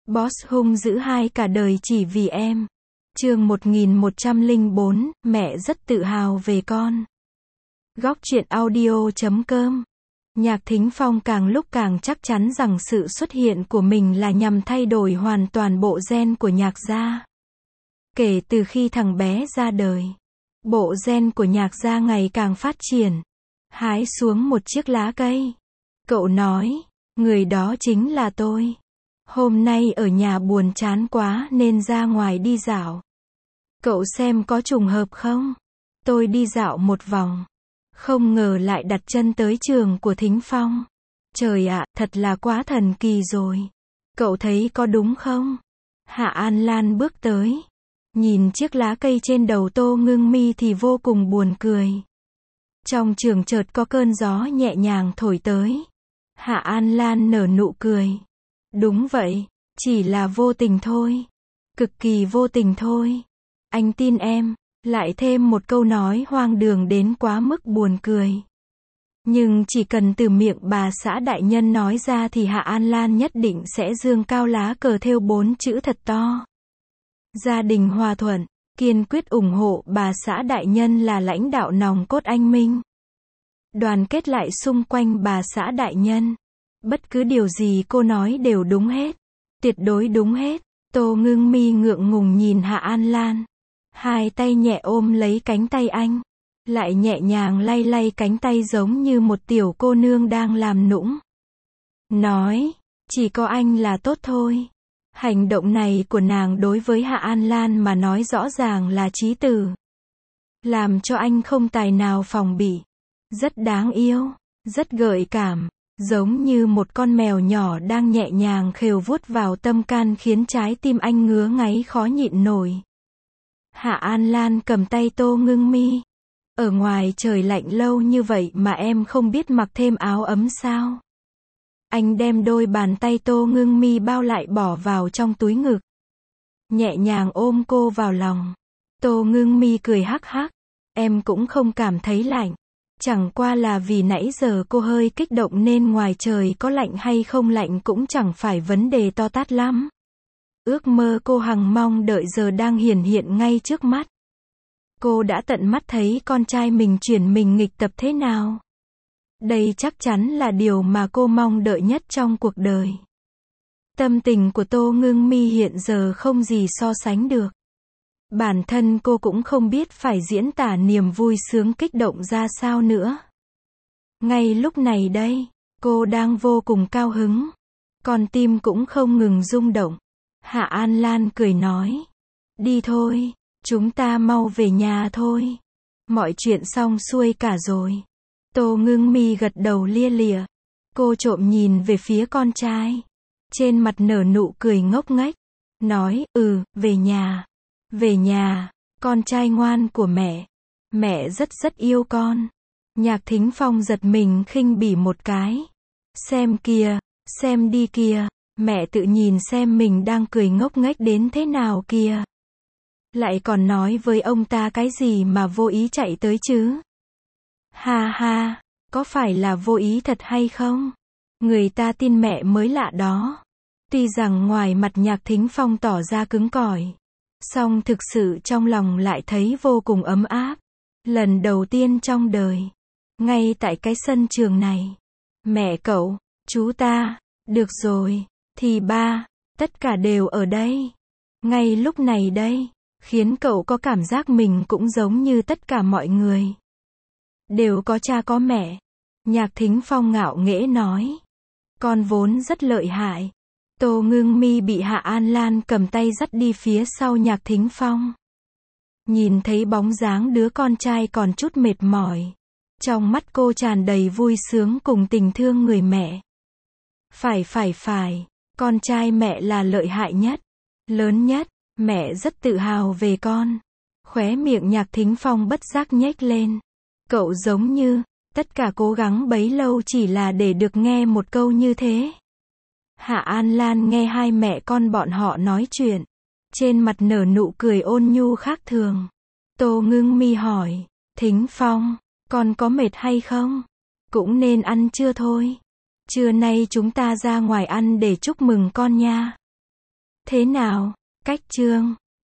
Boss hung dữ hai cả đời chỉ vì em. Chương 1104, mẹ rất tự hào về con. Góc truyện audio.com. Nhạc Thính Phong càng lúc càng chắc chắn rằng sự xuất hiện của mình là nhằm thay đổi hoàn toàn bộ gen của Nhạc gia. Kể từ khi thằng bé ra đời, bộ gen của Nhạc gia ngày càng phát triển. Hái xuống một chiếc lá cây. Cậu nói, người đó chính là tôi. Hôm nay ở nhà buồn chán quá nên ra ngoài đi dạo. Cậu xem có trùng hợp không? Tôi đi dạo một vòng. Không ngờ lại đặt chân tới trường của Thính Phong. Trời ạ, thật là quá thần kỳ rồi. Cậu thấy có đúng không? Hạ An Lan bước tới. Nhìn chiếc lá cây trên đầu Tô Ngưng Mi thì vô cùng buồn cười. Trong trường chợt có cơn gió nhẹ nhàng thổi tới. Hạ An Lan nở nụ cười. Đúng vậy, chỉ là vô tình thôi. Cực kỳ vô tình thôi. Anh tin em. Lại thêm một câu nói hoang đường đến quá mức buồn cười. Nhưng chỉ cần từ miệng bà xã đại nhân nói ra thì Hạ An Lan nhất định sẽ dương cao lá cờ thêu 4 chữ thật to. Gia đình hòa thuận, kiên quyết ủng hộ bà xã đại nhân là lãnh đạo nòng cốt anh minh. Đoàn kết lại xung quanh bà xã đại nhân. Bất cứ điều gì cô nói đều đúng hết. Tuyệt đối đúng hết. Tô Ngưng Mi ngượng ngùng nhìn Hạ An Lan. Hai tay nhẹ ôm lấy cánh tay anh. Lại nhẹ nhàng lay lay cánh tay giống như một tiểu cô nương đang làm nũng. Nói, chỉ có anh là tốt thôi. Hành động này của nàng đối với Hạ An Lan mà nói rõ ràng là chí tử. Làm cho anh không tài nào phòng bị. Rất đáng yêu, rất gợi cảm. Giống như một con mèo nhỏ đang nhẹ nhàng khều vuốt vào tâm can khiến trái tim anh ngứa ngáy khó nhịn nổi. Hạ An Lan cầm tay Tô Ngưng Mi. Ở ngoài trời lạnh lâu như vậy mà em không biết mặc thêm áo ấm sao? Anh đem đôi bàn tay Tô Ngưng Mi bao lại bỏ vào trong túi ngực. Nhẹ nhàng ôm cô vào lòng. Tô Ngưng Mi cười hắc hắc. Em cũng không cảm thấy lạnh. Chẳng qua là vì nãy giờ cô hơi kích động nên ngoài trời có lạnh hay không lạnh cũng chẳng phải vấn đề to tát lắm. Ước mơ cô hằng mong đợi giờ đang hiển hiện ngay trước mắt. Cô đã tận mắt thấy con trai mình chuyển mình nghịch tập thế nào. Đây chắc chắn là điều mà cô mong đợi nhất trong cuộc đời. Tâm tình của Tô Ngưng Mi hiện giờ không gì so sánh được. Bản thân cô cũng không biết phải diễn tả niềm vui sướng kích động ra sao nữa. Ngay lúc này đây, cô đang vô cùng cao hứng. Con tim cũng không ngừng rung động. Hạ An Lan cười nói. Đi thôi, chúng ta mau về nhà thôi. Mọi chuyện xong xuôi cả rồi. Tô Ngưng Mi gật đầu lia lịa. Cô trộm nhìn về phía con trai. Trên mặt nở nụ cười ngốc nghếch. Nói, về nhà. Về nhà, con trai ngoan của mẹ. Mẹ rất yêu con. Nhạc Thính Phong giật mình khinh bỉ một cái. Xem kìa, xem đi kìa. Mẹ tự nhìn xem mình đang cười ngốc nghếch đến thế nào kìa. Lại còn nói với ông ta cái gì mà vô ý chạy tới chứ. Ha ha, có phải là vô ý thật hay không? Người ta tin mẹ mới lạ đó. Tuy rằng ngoài mặt Nhạc Thính Phong tỏ ra cứng cỏi, song thực sự trong lòng lại thấy vô cùng ấm áp. Lần đầu tiên trong đời. Ngay tại cái sân trường này. Mẹ cậu, chú ta, được rồi. Thì ba, tất cả đều ở đây. Ngay lúc này đây, khiến cậu có cảm giác mình cũng giống như tất cả mọi người. Đều có cha có mẹ. Nhạc Thính Phong ngạo nghễ nói. Con vốn rất lợi hại. Tô Ngưng Mi bị Hạ An Lan cầm tay dắt đi phía sau Nhạc Thính Phong. Nhìn thấy bóng dáng đứa con trai còn chút mệt mỏi. Trong mắt cô tràn đầy vui sướng cùng tình thương người mẹ. Phải. Con trai mẹ là lợi hại nhất, lớn nhất, mẹ rất tự hào về con. Khóe miệng Nhạc Thính Phong bất giác nhếch lên. Cậu giống như, tất cả cố gắng bấy lâu chỉ là để được nghe một câu như thế. Hạ An Lan nghe hai mẹ con bọn họ nói chuyện. Trên mặt nở nụ cười ôn nhu khác thường. Tô Ngưng Mi hỏi, Thính Phong, con có mệt hay không? Cũng nên ăn trưa thôi. Trưa nay chúng ta ra ngoài ăn để chúc mừng con nha. Thế nào? Cách chương